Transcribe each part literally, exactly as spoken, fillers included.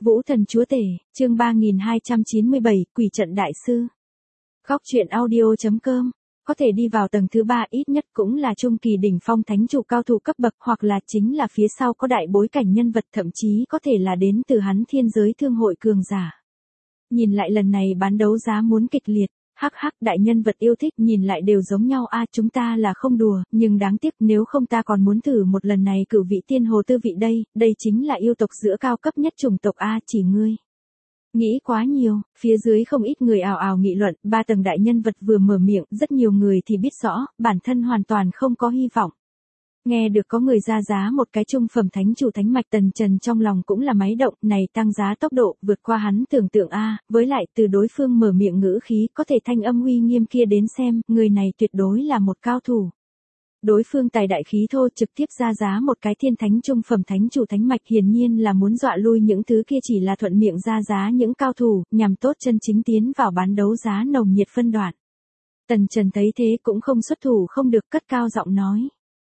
Vũ Thần Chúa Tể, chương ba nghìn hai trăm chín mươi bảy, Quỷ trận đại sư. Góc truyện audio chấm com. Có thể đi vào tầng thứ ba ít nhất cũng là trung kỳ đỉnh phong thánh chủ cao thủ cấp bậc, hoặc là chính là phía sau có đại bối cảnh nhân vật, thậm chí có thể là đến từ hắn thiên giới thương hội cường giả. Nhìn lại lần này bán đấu giá muốn kịch liệt. Hắc hắc, đại nhân vật yêu thích nhìn lại đều giống nhau a, chúng ta là không đùa, nhưng đáng tiếc nếu không ta còn muốn thử một lần này cửu vị tiên hồ tư vị đây, đây chính là yêu tộc giữa cao cấp nhất chủng tộc a, chỉ ngươi. Nghĩ quá nhiều, phía dưới không ít người ào ào nghị luận, ba tầng đại nhân vật vừa mở miệng, rất nhiều người thì biết rõ, bản thân hoàn toàn không có hy vọng. Nghe được có người ra giá một cái trung phẩm thánh chủ thánh mạch, Tần Trần trong lòng cũng là máy động, này tăng giá tốc độ vượt qua hắn tưởng tượng a, với lại từ đối phương mở miệng ngữ khí có thể thanh âm uy nghiêm kia đến xem, người này tuyệt đối là một cao thủ. Đối phương tài đại khí thô trực tiếp ra giá một cái thiên thánh trung phẩm thánh chủ thánh mạch, hiển nhiên là muốn dọa lui những thứ kia chỉ là thuận miệng ra giá những cao thủ, nhằm tốt chân chính tiến vào bán đấu giá nồng nhiệt phân đoạn. Tần Trần thấy thế cũng không xuất thủ không được, cất cao giọng nói.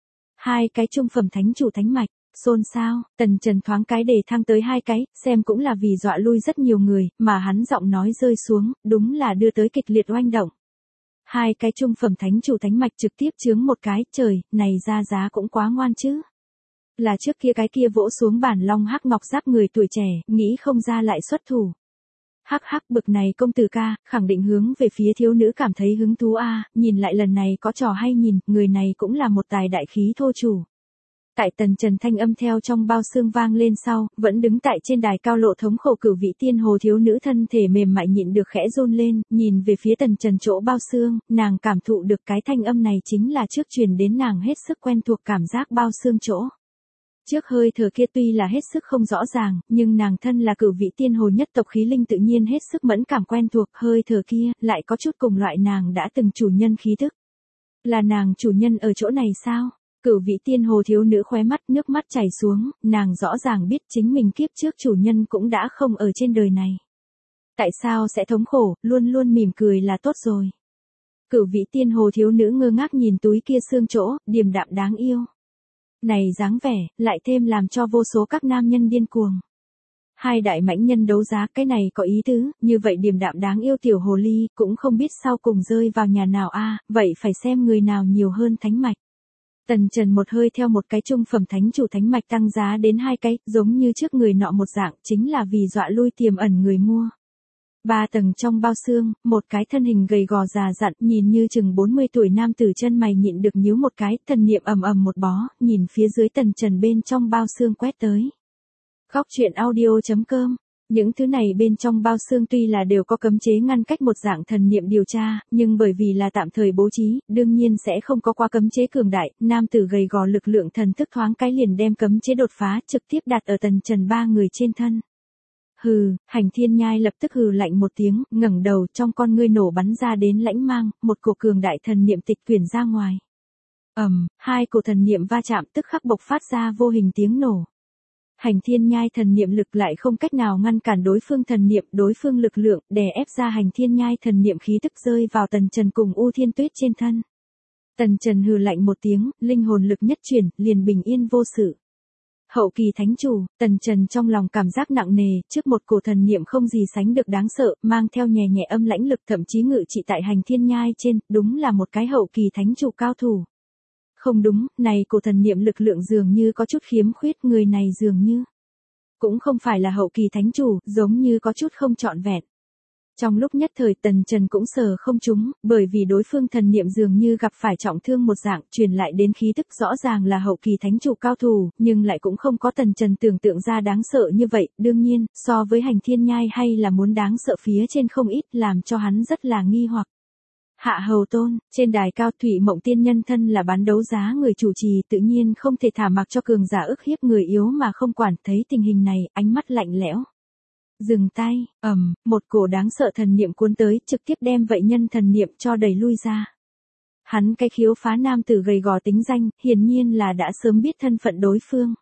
Hai cái trung phẩm thánh chủ thánh mạch, xôn xao, Tần Trần thoáng cái đề thăng tới hai cái, xem cũng là vì dọa lui rất nhiều người, mà hắn giọng nói rơi xuống, đúng là đưa tới kịch liệt oanh động. Hai cái trung phẩm thánh chủ thánh mạch trực tiếp chướng một cái, trời, này ra giá cũng quá ngoan chứ. Là trước kia cái kia vỗ xuống bản long hắc ngọc giáp người tuổi trẻ, nghĩ không ra lại xuất thủ. Hắc hắc, bực này công tử ca, khẳng định hướng về phía thiếu nữ cảm thấy hứng thú a, nhìn lại lần này có trò hay nhìn, người này cũng là một tài đại khí thô chủ. Tại Tần Trần thanh âm theo trong bao xương vang lên sau, vẫn đứng tại trên đài cao lộ thống khổ cửu vị tiên hồ thiếu nữ thân thể mềm mại nhịn được khẽ run lên, nhìn về phía Tần Trần chỗ bao xương, nàng cảm thụ được cái thanh âm này chính là trước truyền đến nàng hết sức quen thuộc cảm giác bao xương chỗ. Trước hơi thở kia tuy là hết sức không rõ ràng, nhưng nàng thân là cửu vị tiên hồ nhất tộc khí linh tự nhiên hết sức mẫn cảm quen thuộc, hơi thở kia lại có chút cùng loại nàng đã từng chủ nhân khí tức. Là nàng chủ nhân ở chỗ này sao? Cửu vị tiên hồ thiếu nữ khóe mắt nước mắt chảy xuống, nàng rõ ràng biết chính mình kiếp trước chủ nhân cũng đã không ở trên đời này. Tại sao sẽ thống khổ, luôn luôn mỉm cười là tốt rồi. Cửu vị tiên hồ thiếu nữ ngơ ngác nhìn túi kia xương chỗ, điềm đạm đáng yêu. Này dáng vẻ, lại thêm làm cho vô số các nam nhân điên cuồng. Hai đại mãnh nhân đấu giá, cái này có ý tứ, như vậy điềm đạm đáng yêu tiểu hồ ly, cũng không biết sau cùng rơi vào nhà nào a, vậy phải xem người nào nhiều hơn thánh mạch. Tần Trần một hơi theo một cái trung phẩm thánh chủ thánh mạch tăng giá đến hai cái, giống như trước người nọ một dạng, chính là vì dọa lui tiềm ẩn người mua. Ba tầng trong bao xương, một cái thân hình gầy gò già dặn, nhìn như chừng bốn mươi tuổi nam tử chân mày nhịn được nhíu một cái, thần niệm ầm ầm một bó, nhìn phía dưới Tần Trần bên trong bao xương quét tới. Góc truyện audio chấm com. Những thứ này bên trong bao xương tuy là đều có cấm chế ngăn cách một dạng thần niệm điều tra, nhưng bởi vì là tạm thời bố trí, đương nhiên sẽ không có qua cấm chế cường đại, nam tử gầy gò lực lượng thần thức thoáng cái liền đem cấm chế đột phá, trực tiếp đặt ở Tần Trần ba người trên thân. Hừ, Hành Thiên Nhai lập tức hừ lạnh một tiếng, ngẩng đầu, trong con ngươi nổ bắn ra đến lãnh mang, một cổ cường đại thần niệm tịch quyển ra ngoài. Ầm, um, hai cổ thần niệm va chạm tức khắc bộc phát ra vô hình tiếng nổ. Hành Thiên Nhai thần niệm lực lại không cách nào ngăn cản đối phương thần niệm, đối phương lực lượng đè ép ra Hành Thiên Nhai thần niệm khí tức rơi vào Tần Trần cùng U Thiên Tuyết trên thân. Tần Trần hừ lạnh một tiếng, linh hồn lực nhất chuyển, liền bình yên vô sự. Hậu kỳ thánh chủ, Tần Trần trong lòng cảm giác nặng nề, trước một cổ thần niệm không gì sánh được đáng sợ, mang theo nhẹ nhẹ âm lãnh lực thậm chí ngự trị tại Hành Thiên Nhai trên, đúng là một cái hậu kỳ thánh chủ cao thủ. Không đúng, này cổ thần niệm lực lượng dường như có chút khiếm khuyết, người này dường như cũng không phải là hậu kỳ thánh chủ, giống như có chút không trọn vẹn. Trong lúc nhất thời Tần Trần cũng sờ không trúng, bởi vì đối phương thần niệm dường như gặp phải trọng thương một dạng, truyền lại đến khí tức rõ ràng là hậu kỳ thánh chủ cao thủ, nhưng lại cũng không có Tần Trần tưởng tượng ra đáng sợ như vậy, đương nhiên, so với Hành Thiên Nhai hay là muốn đáng sợ phía trên không ít, làm cho hắn rất là nghi hoặc. Hạ Hầu Tôn, trên đài cao Thủy Mộng Tiên nhân thân là bán đấu giá người chủ trì, tự nhiên không thể thả mặc cho cường giả ức hiếp người yếu mà không quản, thấy tình hình này, ánh mắt lạnh lẽo. Dừng tay, ầm, um, một cổ đáng sợ thần niệm cuốn tới, trực tiếp đem vậy nhân thần niệm cho đẩy lui ra. Hắn cái khiếu phá nam tử gầy gò tính danh, hiển nhiên là đã sớm biết thân phận đối phương.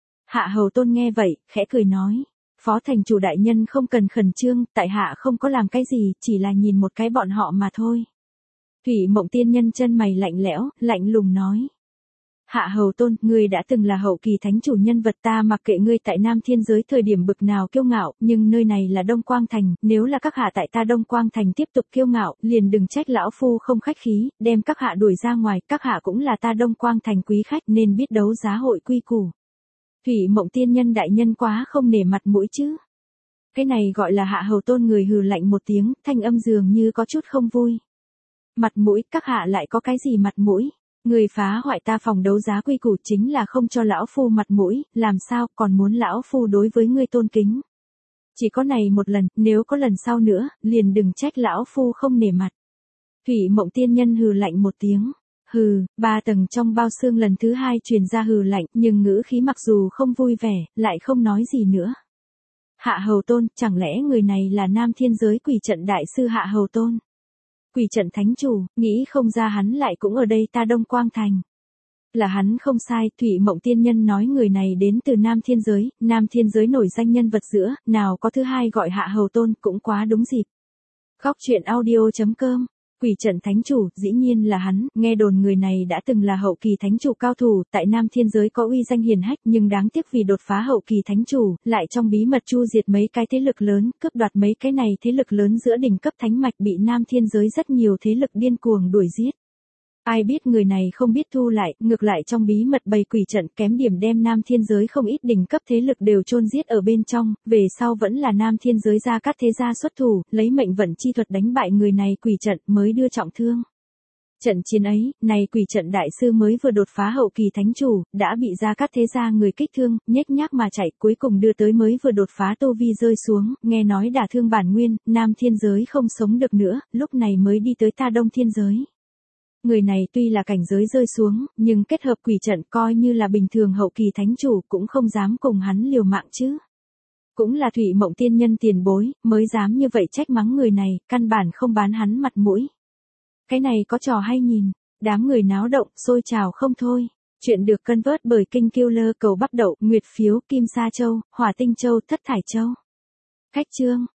Hạ Hầu Tôn nghe vậy, khẽ cười nói. Phó thành chủ đại nhân không cần khẩn trương, tại hạ không có làm cái gì, chỉ là nhìn một cái bọn họ mà thôi. Thủy Mộng Tiên nhân chân mày lạnh lẽo, lạnh lùng nói. Hạ Hầu Tôn, ngươi đã từng là hậu kỳ thánh chủ nhân vật, ta mặc kệ ngươi tại Nam Thiên giới thời điểm bực nào kiêu ngạo, nhưng nơi này là Đông Quang Thành, nếu là các hạ tại ta Đông Quang Thành tiếp tục kiêu ngạo, liền đừng trách lão phu không khách khí, đem các hạ đuổi ra ngoài, các hạ cũng là ta Đông Quang Thành quý khách nên biết đấu giá hội quy củ. Thủy Mộng tiên nhân đại nhân quá không nể mặt mũi chứ. Cái này gọi là Hạ Hầu Tôn, người hừ lạnh một tiếng, thanh âm dường như có chút không vui. Mặt mũi, các hạ lại có cái gì mặt mũi? Người phá hoại ta phòng đấu giá quy củ chính là không cho lão phu mặt mũi, làm sao còn muốn lão phu đối với ngươi tôn kính. Chỉ có này một lần, nếu có lần sau nữa, liền đừng trách lão phu không nể mặt. Thủy Mộng tiên nhân hừ lạnh một tiếng. Hừ, ba tầng trong bao xương lần thứ hai truyền ra hừ lạnh, nhưng ngữ khí mặc dù không vui vẻ, lại không nói gì nữa. Hạ Hầu Tôn, chẳng lẽ người này là Nam Thiên giới quỷ trận đại sư Hạ Hầu Tôn? Quỷ trận thánh chủ, nghĩ không ra hắn lại cũng ở đây ta Đông Quang Thành. Là hắn không sai, Thủy Mộng tiên nhân nói người này đến từ Nam Thiên giới, Nam Thiên giới nổi danh nhân vật giữa, nào có thứ hai gọi Hạ Hầu Tôn, cũng quá đúng dịp. Khóc chuyện audio chấm com. Quỷ trận thánh chủ, dĩ nhiên là hắn, nghe đồn người này đã từng là hậu kỳ thánh chủ cao thủ, tại Nam Thiên giới có uy danh hiển hách, nhưng đáng tiếc vì đột phá hậu kỳ thánh chủ, lại trong bí mật chu diệt mấy cái thế lực lớn, cướp đoạt mấy cái này thế lực lớn giữa đỉnh cấp thánh mạch, bị Nam Thiên giới rất nhiều thế lực điên cuồng đuổi giết. Ai biết người này không biết thu lại, ngược lại trong bí mật bày quỷ trận, kém điểm đem Nam Thiên giới không ít đỉnh cấp thế lực đều chôn giết ở bên trong, về sau vẫn là Nam Thiên giới Gia Cát Thế gia xuất thủ, lấy mệnh vận chi thuật đánh bại người này quỷ trận mới đưa trọng thương. Trận chiến ấy, này quỷ trận đại sư mới vừa đột phá hậu kỳ thánh chủ, đã bị Gia Cát Thế gia người kích thương, nhếch nhác mà chạy, cuối cùng đưa tới mới vừa đột phá tu vi rơi xuống, nghe nói đả thương bản nguyên, Nam Thiên giới không sống được nữa, lúc này mới đi tới ta Đông Thiên giới. Người này tuy là cảnh giới rơi xuống, nhưng kết hợp quỷ trận coi như là bình thường hậu kỳ thánh chủ cũng không dám cùng hắn liều mạng chứ. Cũng là Thủy Mộng tiên nhân tiền bối, mới dám như vậy trách mắng người này, căn bản không bán hắn mặt mũi. Cái này có trò hay nhìn, đám người náo động, sôi trào không thôi. Chuyện được cân vớt bởi Kinh Killer, Cầu Bắp Đậu, Nguyệt Phiếu, Kim Sa Châu, Hỏa Tinh Châu, Thất Thải Châu. Khách chương.